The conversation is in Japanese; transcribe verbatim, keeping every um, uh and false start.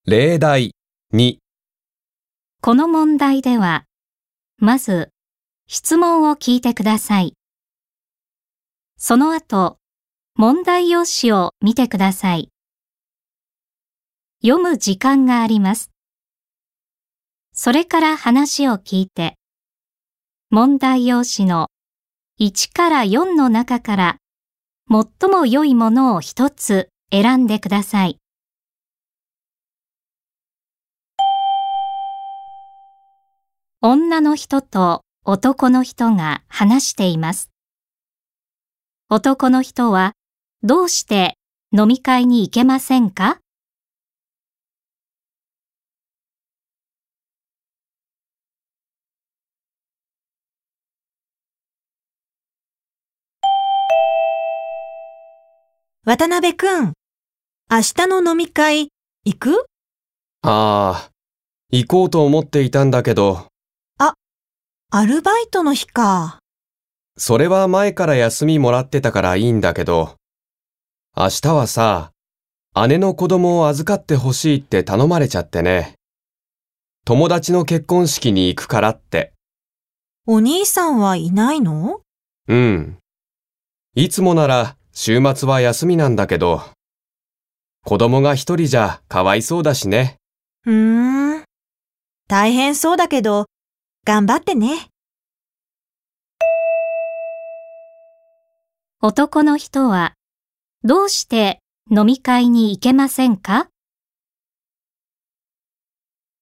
例題に。 この問題では、まず質問を聞いてください。その後、問題用紙を見てください。読む時間があります。それから話を聞いて、問題用紙のいちからよんの中から最も良いものを一つ選んでください。女の人と男の人が話しています。男の人はどうして飲み会に行けませんか？ 渡辺くん、明日の飲み会行く？ ああ、行こうと思っていたんだけど。 あ、アルバイトの日か。 それは前から休みもらってたからいいんだけど、明日はさ、姉の子供を預かってほしいって頼まれちゃってね。友達の結婚式に行くからって。 お兄さんはいないの？ うん。いつもなら週末は休みなんだけど、子供が一人じゃかわいそうだしね。 うーん。大変そうだけど、頑張ってね。 男の人はどうして飲み会に行けませんか？